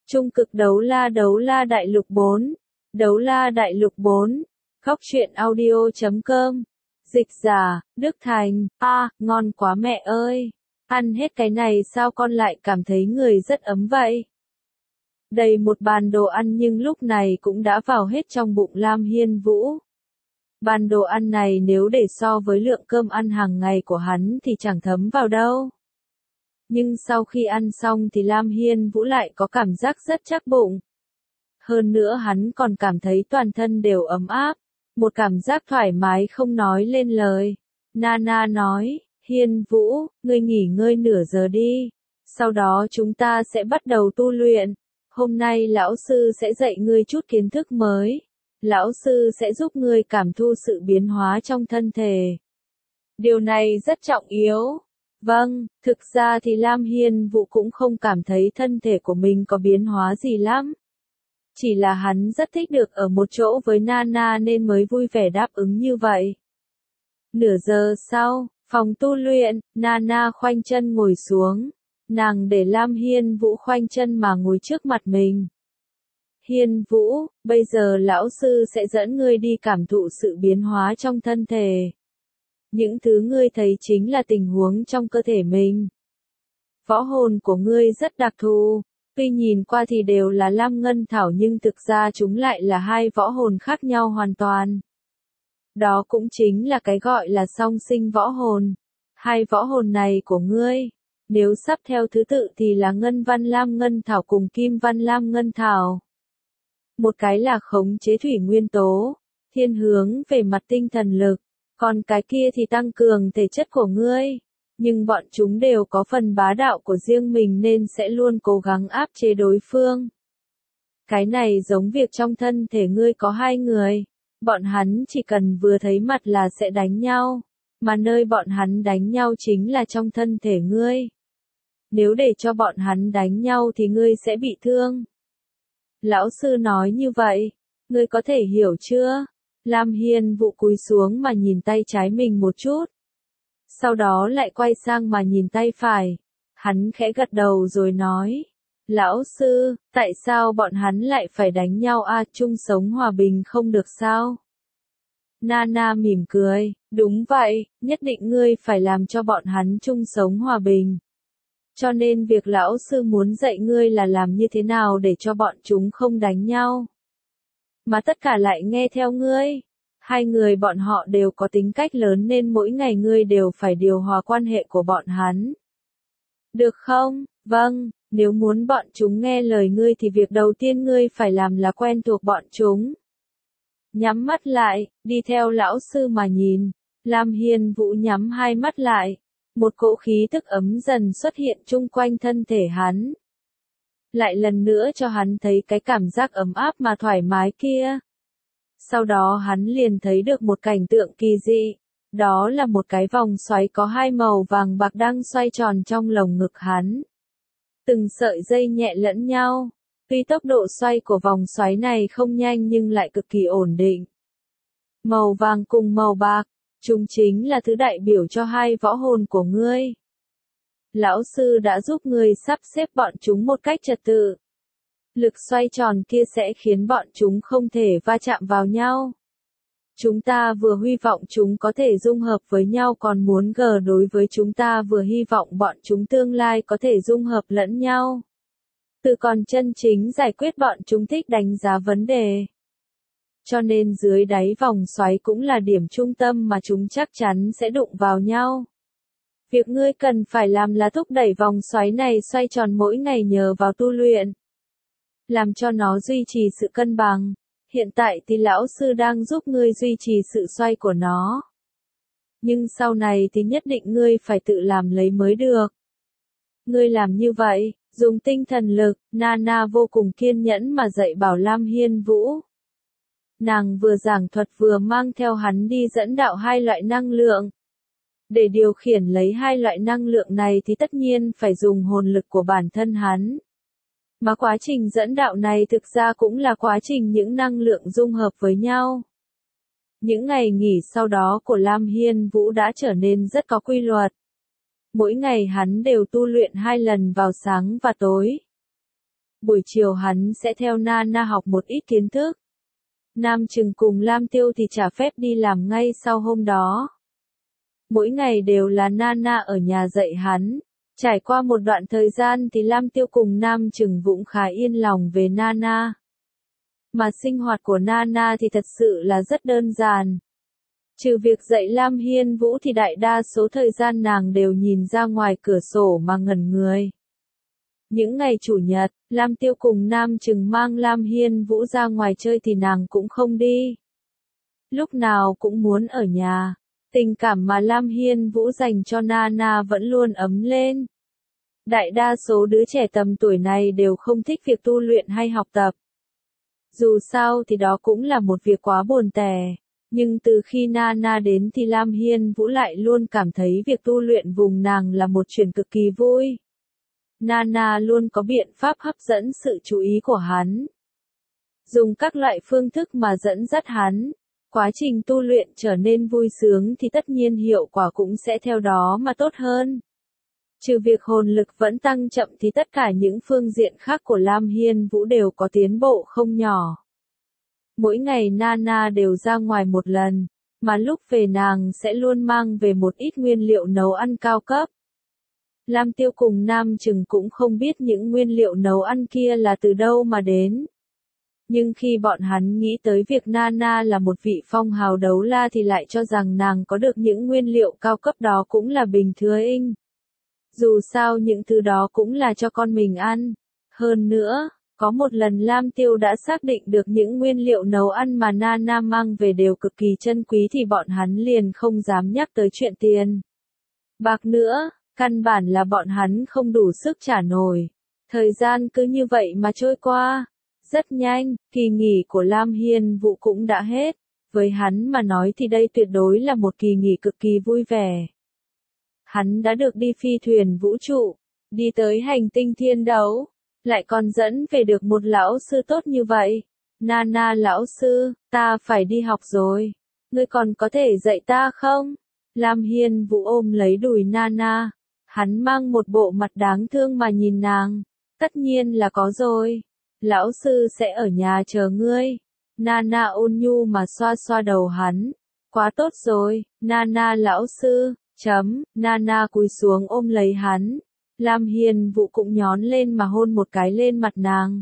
Trung cực đấu la đại lục 4. Đấu la đại lục 4. Khóc chuyện audio.com. Dịch giả, Đức Thành. Ngon quá mẹ ơi. Ăn hết cái này sao con lại cảm thấy người rất ấm vậy? Đầy một bàn đồ ăn nhưng lúc này cũng đã vào hết trong bụng Lam Hiên Vũ. Bàn đồ ăn này nếu để so với lượng cơm ăn hàng ngày của hắn thì chẳng thấm vào đâu. Nhưng sau khi ăn xong thì Lam Hiên Vũ lại có cảm giác rất chắc bụng. Hơn nữa hắn còn cảm thấy toàn thân đều ấm áp, một cảm giác thoải mái không nói lên lời. Nana nói, Hiên Vũ, ngươi nghỉ ngơi nửa giờ đi, sau đó chúng ta sẽ bắt đầu tu luyện. Hôm nay lão sư sẽ dạy ngươi chút kiến thức mới. Lão sư sẽ giúp ngươi cảm thu sự biến hóa trong thân thể. Điều này rất trọng yếu. Vâng, thực ra thì Lam Hiên Vũ cũng không cảm thấy thân thể của mình có biến hóa gì lắm. Chỉ là hắn rất thích được ở một chỗ với Nana nên mới vui vẻ đáp ứng như vậy. Nửa giờ sau, phòng tu luyện, Nana khoanh chân ngồi xuống. Nàng để Lam Hiên Vũ khoanh chân mà ngồi trước mặt mình. Hiên Vũ, bây giờ lão sư sẽ dẫn ngươi đi cảm thụ sự biến hóa trong thân thể. Những thứ ngươi thấy chính là tình huống trong cơ thể mình. Võ hồn của ngươi rất đặc thù, tuy nhìn qua thì đều là lam ngân thảo nhưng thực ra chúng lại là hai võ hồn khác nhau hoàn toàn. Đó cũng chính là cái gọi là song sinh võ hồn. Hai võ hồn này của ngươi, nếu sắp theo thứ tự thì là ngân văn lam ngân thảo cùng kim văn lam ngân thảo. Một cái là khống chế thủy nguyên tố, thiên hướng về mặt tinh thần lực, còn cái kia thì tăng cường thể chất của ngươi. Nhưng bọn chúng đều có phần bá đạo của riêng mình nên sẽ luôn cố gắng áp chế đối phương. Cái này giống việc trong thân thể ngươi có hai người, bọn hắn chỉ cần vừa thấy mặt là sẽ đánh nhau, mà nơi bọn hắn đánh nhau chính là trong thân thể ngươi. Nếu để cho bọn hắn đánh nhau thì ngươi sẽ bị thương. Lão sư nói như vậy, ngươi có thể hiểu chưa? Lam Hiên Vũ cúi xuống mà nhìn tay trái mình một chút. Sau đó lại quay sang mà nhìn tay phải. Hắn khẽ gật đầu rồi nói. Lão sư, tại sao bọn hắn lại phải đánh nhau chung sống hòa bình không được sao? Nana mỉm cười, đúng vậy, nhất định ngươi phải làm cho bọn hắn chung sống hòa bình. Cho nên việc lão sư muốn dạy ngươi là làm như thế nào để cho bọn chúng không đánh nhau. Mà tất cả lại nghe theo ngươi. Hai người bọn họ đều có tính cách lớn nên mỗi ngày ngươi đều phải điều hòa quan hệ của bọn hắn. Được không? Vâng, nếu muốn bọn chúng nghe lời ngươi thì việc đầu tiên ngươi phải làm là quen thuộc bọn chúng. Nhắm mắt lại, đi theo lão sư mà nhìn. Lam Hiên Vũ nhắm hai mắt lại. Một cỗ khí tức ấm dần xuất hiện chung quanh thân thể hắn. Lại lần nữa cho hắn thấy cái cảm giác ấm áp mà thoải mái kia. Sau đó hắn liền thấy được một cảnh tượng kỳ dị. Đó là một cái vòng xoáy có hai màu vàng bạc đang xoay tròn trong lồng ngực hắn. Từng sợi dây nhẹ lẫn nhau. Tuy tốc độ xoay của vòng xoáy này không nhanh nhưng lại cực kỳ ổn định. Màu vàng cùng màu bạc. Chúng chính là thứ đại biểu cho hai võ hồn của ngươi. Lão sư đã giúp ngươi sắp xếp bọn chúng một cách trật tự. Lực xoay tròn kia sẽ khiến bọn chúng không thể va chạm vào nhau. Chúng ta vừa hy vọng chúng có thể dung hợp với nhau còn muốn đối với chúng ta vừa hy vọng bọn chúng tương lai có thể dung hợp lẫn nhau. Từ còn chân chính giải quyết bọn chúng thích đánh giá vấn đề. Cho nên dưới đáy vòng xoáy cũng là điểm trung tâm mà chúng chắc chắn sẽ đụng vào nhau. Việc ngươi cần phải làm là thúc đẩy vòng xoáy này xoay tròn mỗi ngày nhờ vào tu luyện. Làm cho nó duy trì sự cân bằng. Hiện tại thì lão sư đang giúp ngươi duy trì sự xoay của nó. Nhưng sau này thì nhất định ngươi phải tự làm lấy mới được. Ngươi làm như vậy, dùng tinh thần lực, Nana vô cùng kiên nhẫn mà dạy bảo Lam Hiên Vũ. Nàng vừa giảng thuật vừa mang theo hắn đi dẫn đạo hai loại năng lượng. Để điều khiển lấy hai loại năng lượng này thì tất nhiên phải dùng hồn lực của bản thân hắn. Mà quá trình dẫn đạo này thực ra cũng là quá trình những năng lượng dung hợp với nhau. Những ngày nghỉ sau đó của Lam Hiên Vũ đã trở nên rất có quy luật. Mỗi ngày hắn đều tu luyện 2 lần vào sáng và tối. buổi chiều hắn sẽ theo Nana học một ít kiến thức. Nam Chừng cùng Lam Tiêu thì trả phép đi làm ngay sau hôm đó. Mỗi ngày đều là Nana ở nhà dạy hắn. Trải qua một đoạn thời gian thì Lam Tiêu cùng Nam Chừng cũng khá yên lòng về Nana. Mà sinh hoạt của Nana thì thật sự là rất đơn giản. Trừ việc dạy Lam Hiên Vũ thì đại đa số thời gian nàng đều nhìn ra ngoài cửa sổ mà ngẩn người. Những ngày chủ nhật, Lam Tiêu cùng Nam Chừng mang Lam Hiên Vũ ra ngoài chơi thì nàng cũng không đi. Lúc nào cũng muốn ở nhà. Tình cảm mà Lam Hiên Vũ dành cho Nana vẫn luôn ấm lên. Đại đa số đứa trẻ tầm tuổi này đều không thích việc tu luyện hay học tập. Dù sao thì đó cũng là một việc quá buồn tẻ. Nhưng từ khi Nana đến thì Lam Hiên Vũ lại luôn cảm thấy việc tu luyện vùng nàng là một chuyện cực kỳ vui. Nana luôn có biện pháp hấp dẫn sự chú ý của hắn. Dùng các loại phương thức mà dẫn dắt hắn. Quá trình tu luyện trở nên vui sướng thì tất nhiên hiệu quả cũng sẽ theo đó mà tốt hơn. Trừ việc hồn lực vẫn tăng chậm thì tất cả những phương diện khác của Lam Hiên Vũ đều có tiến bộ không nhỏ. Mỗi ngày Nana đều ra ngoài một lần, mà lúc về nàng sẽ luôn mang về một ít nguyên liệu nấu ăn cao cấp. Lam Tiêu cùng Nam Chừng cũng không biết những nguyên liệu nấu ăn kia là từ đâu mà đến. Nhưng khi bọn hắn nghĩ tới việc Nana là một vị phong hào đấu la thì lại cho rằng nàng có được những nguyên liệu cao cấp đó cũng là bình thường. Dù sao những thứ đó cũng là cho con mình ăn. Hơn nữa, có một lần Lam Tiêu đã xác định được những nguyên liệu nấu ăn mà Nana mang về đều cực kỳ chân quý thì bọn hắn liền không dám nhắc tới chuyện tiền bạc nữa, căn bản là bọn hắn không đủ sức trả nổi. Thời gian cứ như vậy mà trôi qua. Rất nhanh, kỳ nghỉ của Lam Hiên Vũ cũng đã hết. Với hắn mà nói thì đây tuyệt đối là một kỳ nghỉ cực kỳ vui vẻ. Hắn đã được đi phi thuyền vũ trụ, đi tới hành tinh thiên đấu, lại còn dẫn về được một lão sư tốt như vậy. Nana lão sư, ta phải đi học rồi. Ngươi còn có thể dạy ta không? Lam Hiên Vũ ôm lấy đùi Nana. Hắn mang một bộ mặt đáng thương mà nhìn nàng. Tất nhiên là có rồi. Lão sư sẽ ở nhà chờ ngươi. Nana ôn nhu mà xoa xoa đầu hắn. Quá tốt rồi, Nana lão sư. Nana cúi xuống ôm lấy hắn. Lam Hiên Vũ cũng nhón lên mà hôn một cái lên mặt nàng.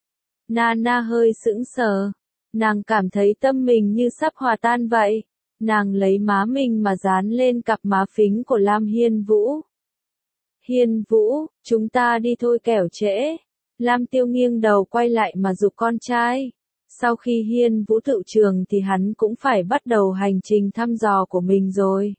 Nana hơi sững sờ. Nàng cảm thấy tâm mình như sắp hòa tan vậy. Nàng lấy má mình mà dán lên cặp má phính của Lam Hiên Vũ. Hiên Vũ, chúng ta đi thôi kẻo trễ. Lam Tiêu nghiêng đầu quay lại mà giục con trai. Sau khi Hiên Vũ tựu trường thì hắn cũng phải bắt đầu hành trình thăm dò của mình rồi.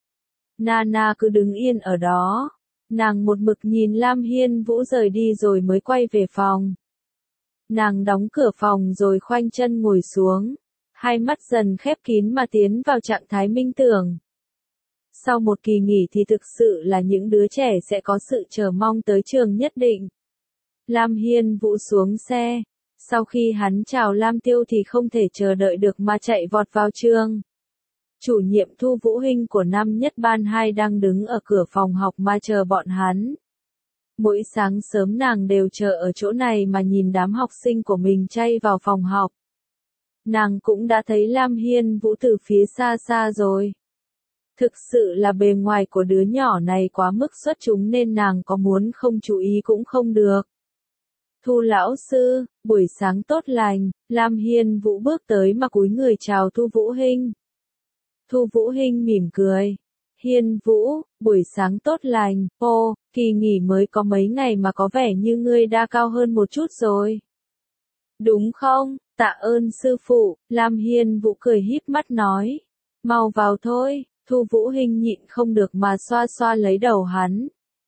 Nana cứ đứng yên ở đó. Nàng một mực nhìn Lam Hiên Vũ rời đi rồi mới quay về phòng. Nàng đóng cửa phòng rồi khoanh chân ngồi xuống. Hai mắt dần khép kín mà tiến vào trạng thái minh tưởng. Sau một kỳ nghỉ thì thực sự là những đứa trẻ sẽ có sự chờ mong tới trường nhất định. Lam Hiên Vũ xuống xe. Sau khi hắn chào Lam Tiêu thì không thể chờ đợi được mà chạy vọt vào trường. Chủ nhiệm Thu Vũ Hinh của năm nhất ban 2 đang đứng ở cửa phòng học mà chờ bọn hắn. Mỗi sáng sớm nàng đều chờ ở chỗ này mà nhìn đám học sinh của mình chay vào phòng học. Nàng cũng đã thấy Lam Hiên Vũ từ phía xa xa rồi. Thực sự là bề ngoài của đứa nhỏ này quá mức xuất chúng nên nàng có muốn không chú ý cũng không được. Thu lão sư, buổi sáng tốt lành. Lam Hiên Vũ bước tới mà cúi người chào Thu Vũ Hinh. Thu Vũ Hinh mỉm cười. Hiên Vũ, buổi sáng tốt lành. Ô, kỳ nghỉ mới có mấy ngày mà có vẻ như ngươi đã cao hơn một chút rồi. Đúng không? Tạ ơn sư phụ. Lam Hiên Vũ cười híp mắt nói. Mau vào thôi. Thu Vũ Hinh nhịn không được mà xoa xoa lấy đầu hắn.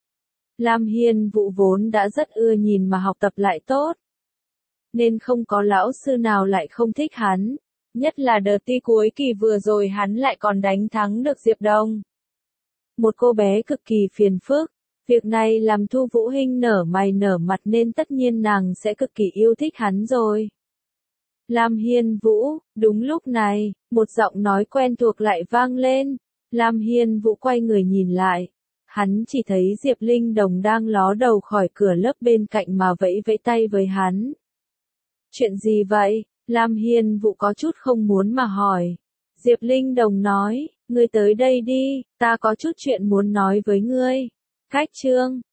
Lam Hiên Vũ vốn đã rất ưa nhìn mà học tập lại tốt. Nên không có lão sư nào lại không thích hắn. Nhất là đợt thi cuối kỳ vừa rồi hắn lại còn đánh thắng được Diệp Đông. Một cô bé cực kỳ phiền phức. Việc này làm Thu Vũ Hinh nở mày nở mặt nên tất nhiên nàng sẽ cực kỳ yêu thích hắn rồi. Lam Hiên Vũ, đúng lúc này, một giọng nói quen thuộc lại vang lên. Lam Hiên Vũ quay người nhìn lại. Hắn chỉ thấy Diệp Linh Đồng đang ló đầu khỏi cửa lớp bên cạnh mà vẫy vẫy tay với hắn. Chuyện gì vậy? Lam Hiên Vũ có chút không muốn mà hỏi. Diệp Linh Đồng nói, ngươi tới đây đi, ta có chút chuyện muốn nói với ngươi. Cách chương